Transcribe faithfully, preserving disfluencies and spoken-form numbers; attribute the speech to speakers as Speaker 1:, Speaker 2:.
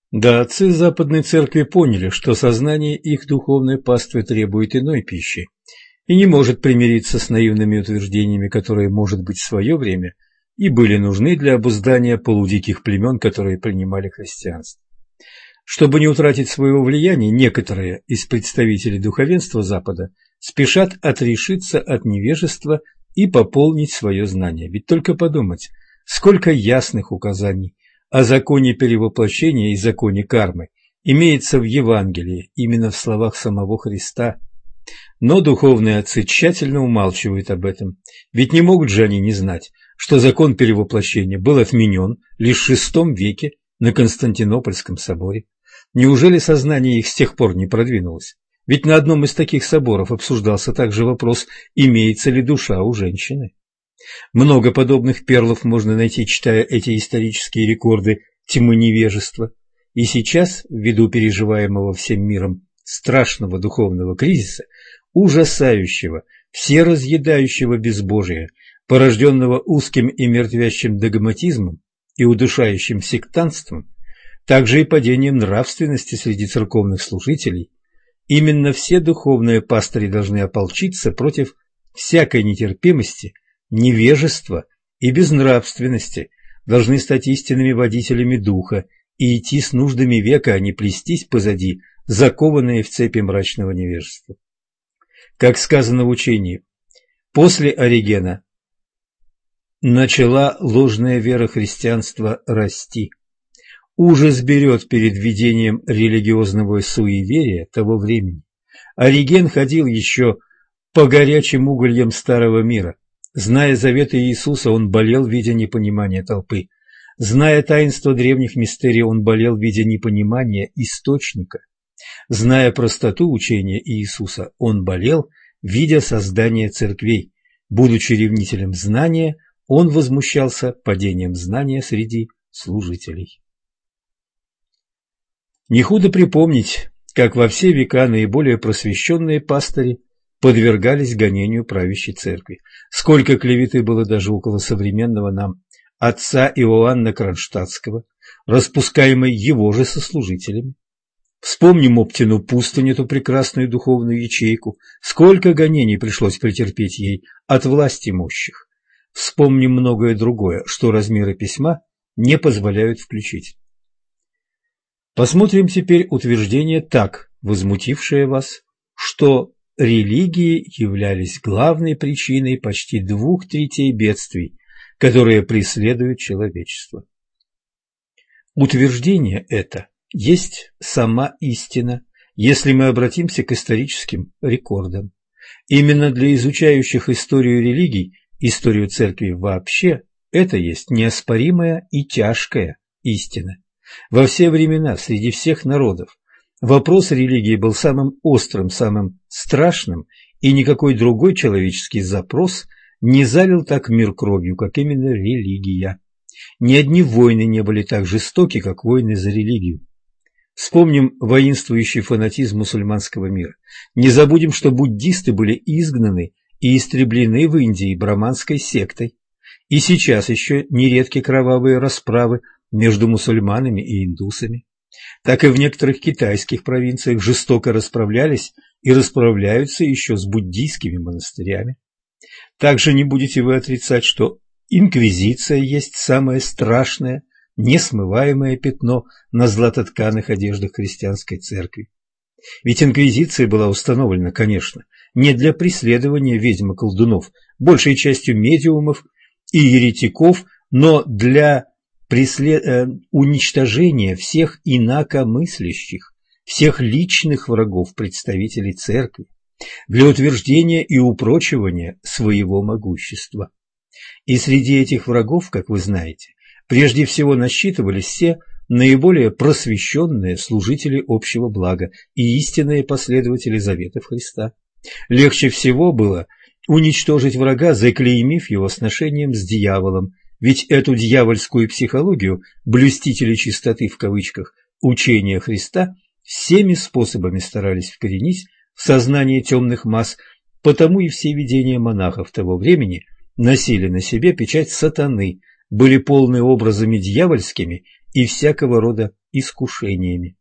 Speaker 1: Да, отцы Западной Церкви поняли, что сознание их духовной паствы требует иной пищи и не может примириться с наивными утверждениями, которые, может быть, в свое время и были нужны для обуздания полудиких племен, которые принимали христианство. Чтобы не утратить своего влияния, некоторые из представителей духовенства Запада спешат отрешиться от невежества и пополнить свое знание. Ведь только подумать, сколько ясных указаний о законе перевоплощения и законе кармы имеется в Евангелии, именно в словах самого Христа. Но духовные отцы тщательно умалчивают об этом, ведь не могут же они не знать, что закон перевоплощения был отменен лишь в шестом веке на Константинопольском соборе. Неужели сознание их с тех пор не продвинулось? Ведь на одном из таких соборов обсуждался также вопрос, имеется ли душа у женщины. Много подобных перлов можно найти, читая эти исторические рекорды тьмы невежества. И сейчас, ввиду переживаемого всем миром страшного духовного кризиса, ужасающего, всеразъедающего безбожия, порожденного узким и мертвящим догматизмом и удушающим сектантством, также и падением нравственности среди церковных служителей, именно все духовные пастыри должны ополчиться против всякой нетерпимости, невежества и безнравственности, должны стать истинными водителями духа и идти с нуждами века, а не плестись позади, закованные в цепи мрачного невежества. Как сказано в учении, после Оригена начала ложная вера христианства расти. Ужас берет перед видением религиозного суеверия того времени. Ориген ходил еще по горячим угольям старого мира. Зная заветы Иисуса, он болел, видя непонимание толпы. Зная таинство древних мистерий, он болел, видя непонимание источника. Зная простоту учения Иисуса, он болел, видя создание церквей. Будучи ревнителем знания, он возмущался падением знания среди служителей. Не худо припомнить, как во все века наиболее просвещенные пастыри подвергались гонению правящей церкви. Сколько клеветы было даже около современного нам отца Иоанна Кронштадтского, распускаемой его же сослужителями. Вспомним Оптину пустынь, эту прекрасную духовную ячейку, сколько гонений пришлось претерпеть ей от власти имущих. Вспомним многое другое, что размеры письма не позволяют включить. Посмотрим теперь утверждение, так возмутившее вас, что религии являлись главной причиной почти двух третей бедствий, которые преследуют человечество. Утверждение это есть сама истина, если мы обратимся к историческим рекордам. Именно для изучающих историю религий, историю церкви вообще, это есть неоспоримая и тяжкая истина. Во все времена, среди всех народов, вопрос религии был самым острым, самым страшным, и никакой другой человеческий запрос не залил так мир кровью, как именно религия. Ни одни войны не были так жестоки, как войны за религию. Вспомним воинствующий фанатизм мусульманского мира. Не забудем, что буддисты были изгнаны и истреблены в Индии браманской сектой. И сейчас еще нередки кровавые расправы между мусульманами и индусами. Так и в некоторых китайских провинциях жестоко расправлялись и расправляются еще с буддийскими монастырями. Также не будете вы отрицать, что инквизиция есть самое страшное, несмываемое пятно на златотканых одеждах христианской церкви. Ведь инквизиция была установлена, конечно, не для преследования ведьм и колдунов, большей частью медиумов и еретиков, но для преслед... э, уничтожения всех инакомыслящих, всех личных врагов представителей церкви, для утверждения и упрочивания своего могущества. И среди этих врагов, как вы знаете, прежде всего насчитывались все наиболее просвещенные служители общего блага и истинные последователи заветов Христа. Легче всего было уничтожить врага, заклеймив его сношением с дьяволом, ведь эту дьявольскую психологию блюстители чистоты в кавычках учения Христа всеми способами старались вкоренить в сознание темных масс, потому и все видения монахов того времени носили на себе печать сатаны, были полны образами дьявольскими и всякого рода искушениями.